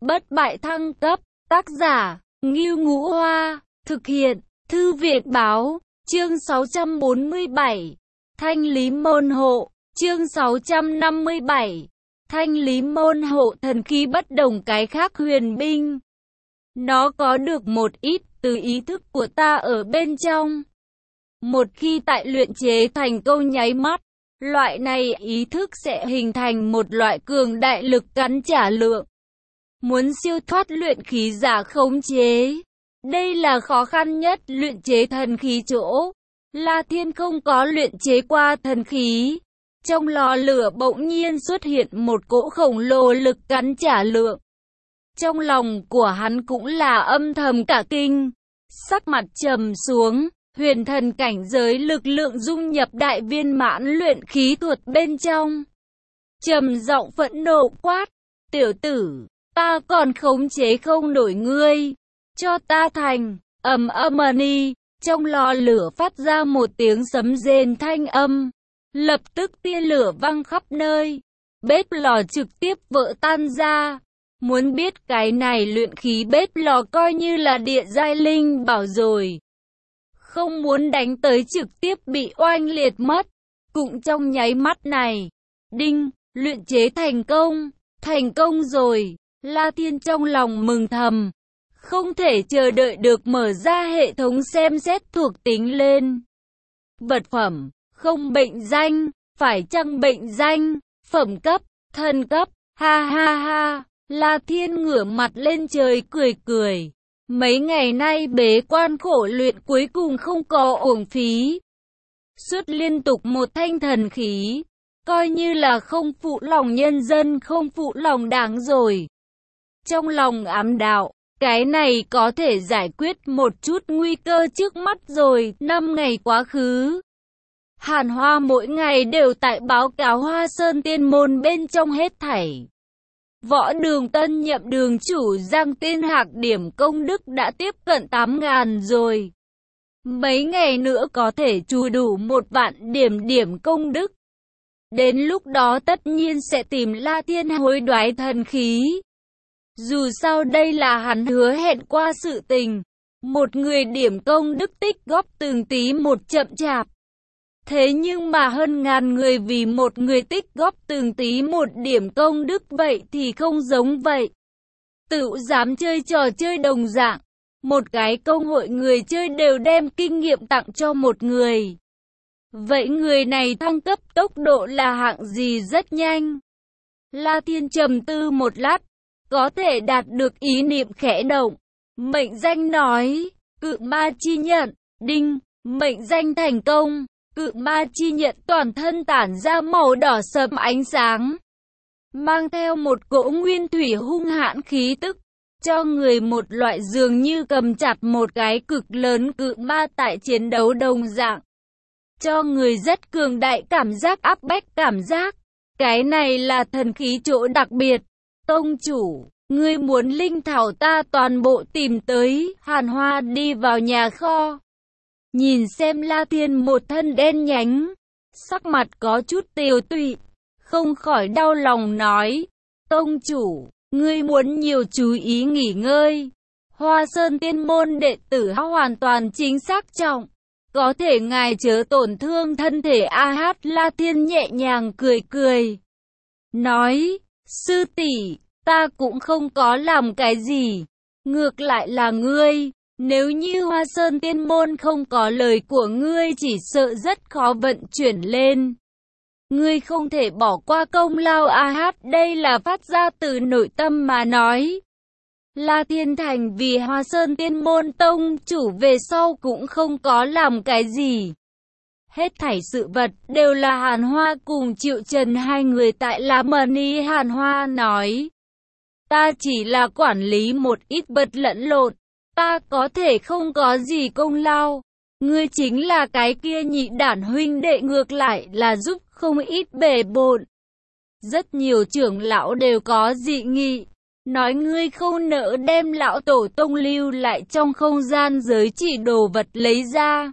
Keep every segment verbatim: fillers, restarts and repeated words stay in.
bất bại thăng cấp, tác giả, Ngưu Ngũ Hoa, thực hiện, Thư viện Báo, chương sáu trăm bốn mươi bảy, Thanh lý môn hộ, chương sáu trăm năm mươi bảy, Thanh lý môn hộ thần khí bất đồng cái khác huyền binh. Nó có được một ít từ ý thức của ta ở bên trong. Một khi tại luyện chế thành công nháy mắt, loại này ý thức sẽ hình thành một loại cường đại lực cắn trả lượng. Muốn siêu thoát luyện khí giả khống chế, đây là khó khăn nhất luyện chế thần khí chỗ. La Thiên không có luyện chế qua thần khí. Trong lò lửa bỗng nhiên xuất hiện một cỗ khổng lồ lực cắn trả lượng. Trong lòng của hắn cũng là âm thầm cả kinh. Sắc mặt trầm xuống, huyền thần cảnh giới lực lượng dung nhập đại viên mãn luyện khí thuật bên trong. Trầm giọng phẫn nộ quát, tiểu tử, ta còn khống chế không nổi ngươi, cho ta thành. Ầm ầm ni, trong lò lửa phát ra một tiếng sấm rền thanh âm, lập tức tia lửa văng khắp nơi, bếp lò trực tiếp vỡ tan ra. Muốn biết cái này luyện khí bếp lò coi như là địa giai linh bảo rồi, không muốn đánh tới trực tiếp bị oanh liệt mất. Cũng trong nháy mắt này, đinh, luyện chế thành công, thành công rồi. La Thiên trong lòng mừng thầm, không thể chờ đợi được mở ra hệ thống xem xét thuộc tính lên. Vật phẩm, không bệnh danh, phải chăng bệnh danh, phẩm cấp, thần cấp, ha ha ha. La Thiên ngửa mặt lên trời cười cười. Mấy ngày nay bế quan khổ luyện cuối cùng không có uổng phí. Xuất liên tục một thanh thần khí, coi như là không phụ lòng nhân dân, không phụ lòng đảng rồi. Trong lòng ám đạo, cái này có thể giải quyết một chút nguy cơ trước mắt rồi. Năm ngày quá khứ, Hàn Hoa mỗi ngày đều tại báo cáo Hoa Sơn Tiên Môn bên trong hết thảy. Võ Đường tân nhậm đường chủ Giang Tiên Hạc điểm công đức đã tiếp cận tám ngàn rồi. Mấy ngày nữa có thể chu đủ một vạn điểm điểm công đức. Đến lúc đó tất nhiên sẽ tìm La Thiên hối đoái thần khí. Dù sao đây là hắn hứa hẹn qua sự tình. Một người điểm công đức tích góp từng tí một chậm chạp. Thế nhưng mà hơn ngàn người vì một người tích góp từng tí một điểm công đức, vậy thì không giống vậy. Tự dám chơi trò chơi đồng dạng. Một cái công hội người chơi đều đem kinh nghiệm tặng cho một người. Vậy người này thăng cấp tốc độ là hạng gì? Rất nhanh. La Thiên trầm tư một lát, có thể đạt được ý niệm khẽ động. Mệnh danh nói, cự ma chi nhận, đinh, mệnh danh thành công. Cự ma chi nhận toàn thân tản ra màu đỏ sẫm ánh sáng, mang theo một cỗ nguyên thủy hung hãn khí tức, cho người một loại dường như cầm chặt một cái cực lớn cự ma tại chiến đấu đồng dạng, cho người rất cường đại cảm giác áp bách cảm giác. Cái này là thần khí chỗ đặc biệt. Tông chủ, ngươi muốn linh thảo ta toàn bộ tìm tới. Hàn Hoa đi vào nhà kho, nhìn xem La Thiên một thân đen nhánh, sắc mặt có chút tiều tụy, không khỏi đau lòng nói, tông chủ, ngươi muốn nhiều chú ý nghỉ ngơi. Hoa Sơn Tiên Môn đệ tử hoàn toàn chính xác trọng, có thể ngài chớ tổn thương thân thể a hát. La Thiên nhẹ nhàng cười cười, nói, sư tỷ, ta cũng không có làm cái gì, ngược lại là ngươi. Nếu như Hoa Sơn Tiên Môn không có lời của ngươi chỉ sợ rất khó vận chuyển lên. Ngươi không thể bỏ qua công lao a hát, đây là phát ra từ nội tâm mà nói. La Thiên Thành vì Hoa Sơn Tiên Môn tông chủ về sau cũng không có làm cái gì. Hết thảy sự vật đều là Hàn Hoa cùng Triệu Trần hai người tại La Mani. Hàn Hoa nói, ta chỉ là quản lý một ít vật lẫn lộn. Ta có thể không có gì công lao. Ngươi chính là cái kia nhị đản huynh đệ ngược lại là giúp không ít bề bộn. Rất nhiều trưởng lão đều có dị nghị, nói ngươi không nỡ đem lão tổ tông lưu lại trong không gian giới chỉ đồ vật lấy ra,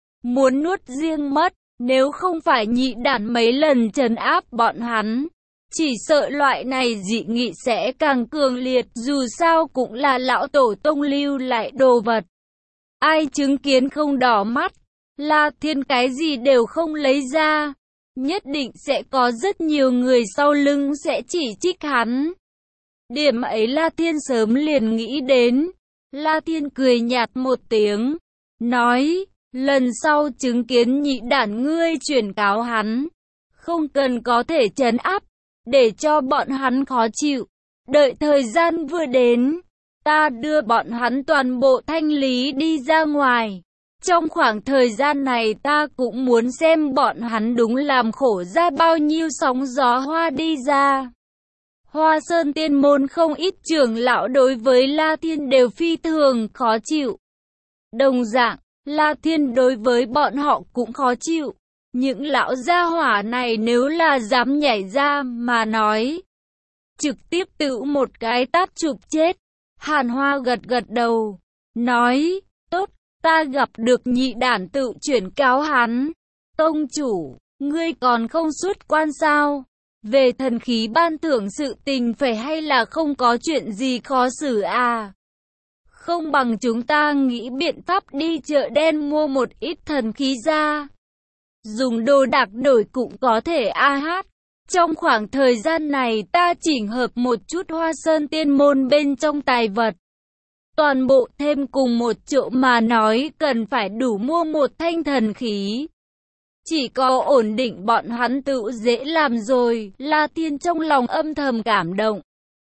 muốn nuốt riêng mất. Nếu không phải nhị đản mấy lần trấn áp bọn hắn, Chỉ sợ loại này dị nghị sẽ càng cường liệt, dù sao cũng là lão tổ tông lưu lại đồ vật. Ai chứng kiến không đỏ mắt, La Thiên cái gì đều không lấy ra. Nhất định sẽ có rất nhiều người sau lưng sẽ chỉ trích hắn. Điểm ấy La Thiên sớm liền nghĩ đến. La Thiên cười nhạt một tiếng, nói, lần sau chứng kiến nhị đản ngươi chuyển cáo hắn. Không cần có thể trấn áp, để cho bọn hắn khó chịu. Đợi thời gian vừa đến, ta đưa bọn hắn toàn bộ thanh lý đi ra ngoài. Trong khoảng thời gian này ta cũng muốn xem bọn hắn đúng làm khổ ra bao nhiêu sóng gió hoa đi ra. Hoa Sơn Tiên Môn không ít trưởng lão đối với La Thiên đều phi thường khó chịu. Đồng dạng, La Thiên đối với bọn họ cũng khó chịu. Những lão gia hỏa này nếu là dám nhảy ra mà nói, trực tiếp tự một cái tát chụp chết. Hàn Hoa gật gật đầu, nói, tốt, ta gặp được nhị đản tự chuyển cáo hắn. Tông chủ, ngươi còn không xuất quan sao? Về thần khí ban thưởng sự tình phải hay là không có chuyện gì khó xử à? Không bằng chúng ta nghĩ biện pháp đi chợ đen mua một ít thần khí ra. Dùng đồ đạc đổi cũng có thể a hát. Trong khoảng thời gian này ta chỉnh hợp một chút Hoa Sơn Tiên Môn bên trong tài vật. Toàn bộ thêm cùng một triệu mà nói cần phải đủ mua một thanh thần khí. Chỉ có ổn định bọn hắn tự dễ làm rồi. La Thiên trong lòng âm thầm cảm động.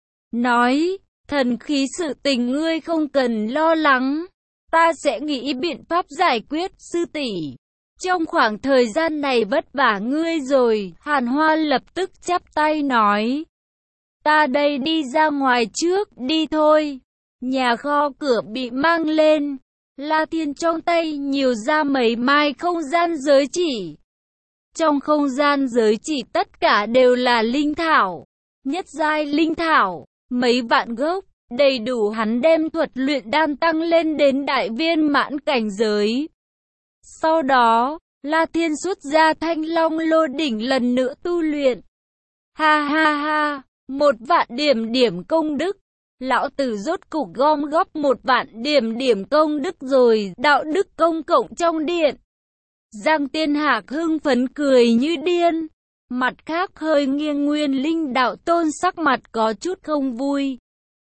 Nói, thần khí sự tình ngươi không cần lo lắng. Ta sẽ nghĩ biện pháp giải quyết, sư tỷ. Trong khoảng thời gian này vất vả ngươi rồi. Hàn Hoa lập tức chắp tay nói, ta đây đi ra ngoài trước, đi thôi. Nhà kho cửa bị mang lên. La Thiên trong tay nhiều ra mấy mai không gian giới chỉ. Trong không gian giới chỉ tất cả đều là linh thảo. Nhất giai linh thảo, mấy vạn gốc, đầy đủ hắn đem thuật luyện đan tăng lên đến đại viên mãn cảnh giới. Sau đó, La Thiên xuất ra Thanh Long Lô đỉnh lần nữa tu luyện. Ha ha ha, một vạn điểm điểm công đức. Lão tử rốt cục gom góp một vạn điểm điểm công đức rồi, đạo đức công cộng trong điện. Giang Tiên Hạc hưng phấn cười như điên. Mặt khác hơi nghiêng Nguyên Linh đạo tôn sắc mặt có chút không vui.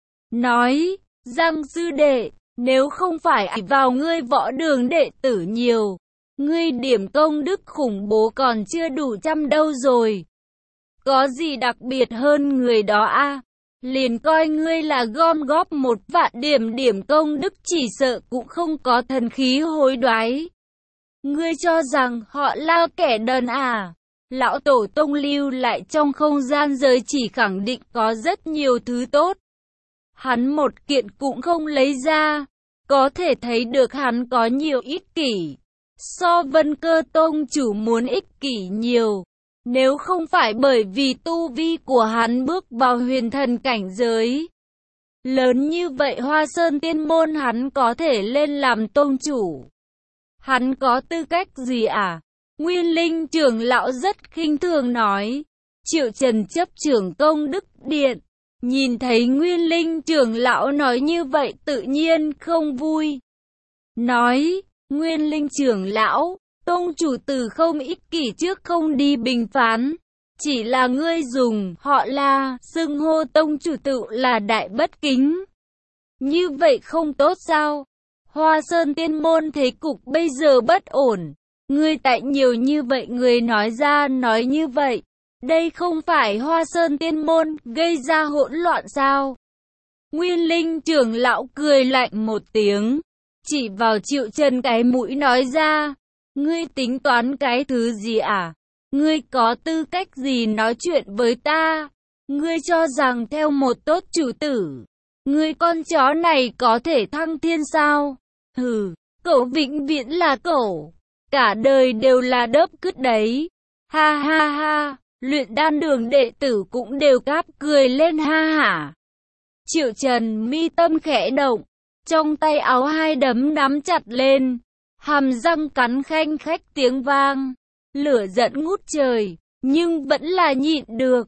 Nói, Giang sư đệ, nếu không phải ỷ vào ngươi võ đường đệ tử nhiều, ngươi điểm công đức khủng bố còn chưa đủ trăm đâu rồi. Có gì đặc biệt hơn người đó a? À? Liền coi ngươi là gom góp một vạn điểm điểm công đức chỉ sợ cũng không có thần khí hối đoái. Ngươi cho rằng họ là kẻ đần à? Lão tổ tông lưu lại trong không gian giới chỉ khẳng định có rất nhiều thứ tốt. Hắn một kiện cũng không lấy ra, có thể thấy được hắn có nhiều ích kỷ. So Vân Cơ tông chủ muốn ích kỷ nhiều. Nếu không phải bởi vì tu vi của hắn bước vào huyền thần cảnh giới lớn như vậy, Hoa Sơn Tiên Môn hắn có thể lên làm tông chủ. Hắn có tư cách gì à? Nguyên Linh trưởng lão rất khinh thường nói. Triệu Trần chấp trưởng công đức điện, nhìn thấy Nguyên Linh trưởng lão nói như vậy tự nhiên không vui. Nói, Nguyên Linh trưởng lão, tông chủ từ không ích kỷ trước không đi bình phán. Chỉ là ngươi dùng họ là xưng hô tông chủ tự là đại bất kính. Như vậy không tốt sao? Hoa Sơn Tiên Môn thế cục bây giờ bất ổn. Ngươi tại nhiều như vậy người nói ra nói như vậy. Đây không phải Hoa Sơn Tiên Môn gây ra hỗn loạn sao? Nguyên Linh trưởng lão cười lạnh một tiếng, chỉ vào Triệu Trần cái mũi nói ra. Ngươi tính toán cái thứ gì à? Ngươi có tư cách gì nói chuyện với ta? Ngươi cho rằng theo một tốt chủ tử, ngươi con chó này có thể thăng thiên sao? Hừ, cậu vĩnh viễn là cậu, cả đời đều là đớp cứt đấy. Ha ha ha, luyện đan đường đệ tử cũng đều cáp cười lên ha hả. Triệu Trần mi tâm khẽ động, trong tay áo hai đấm nắm chặt lên, hàm răng cắn khanh khách tiếng vang, lửa giận ngút trời, nhưng vẫn là nhịn được.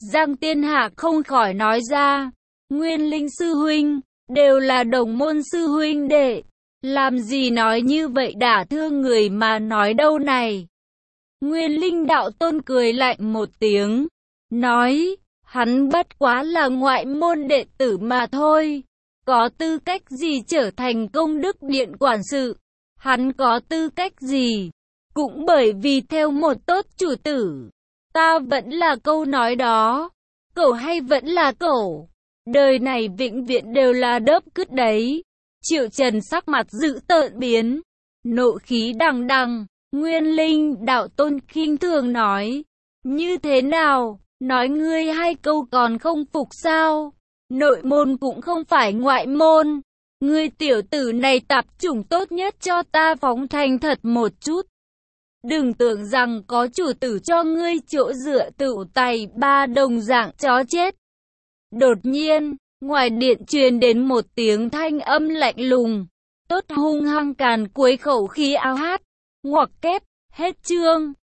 Giang Tiên Hạ không khỏi nói ra, Nguyên Linh sư huynh, đều là đồng môn sư huynh đệ, làm gì nói như vậy đả thương người mà nói đâu này. Nguyên Linh đạo tôn cười lạnh một tiếng, nói, hắn bất quá là ngoại môn đệ tử mà thôi, có tư cách gì trở thành công đức điện quản sự, hắn có tư cách gì, cũng bởi vì theo một tốt chủ tử, ta vẫn là câu nói đó, cẩu hay vẫn là cẩu, đời này vĩnh viễn đều là đớp cứt đấy. Triệu Trần sắc mặt dữ tợn biến, nộ khí đằng đằng. Nguyên Linh đạo tôn khinh thường nói, như thế nào, nói ngươi hai câu còn không phục sao, nội môn cũng không phải ngoại môn, ngươi tiểu tử này tạp chủng tốt nhất cho ta phóng thành thật một chút. Đừng tưởng rằng có chủ tử cho ngươi chỗ dựa tựu tay ba đồng dạng chó chết. Đột nhiên, ngoài điện truyền đến một tiếng thanh âm lạnh lùng, tốt hung hăng càn quấy khẩu khí áo hát, ngoặc kép, hết chương.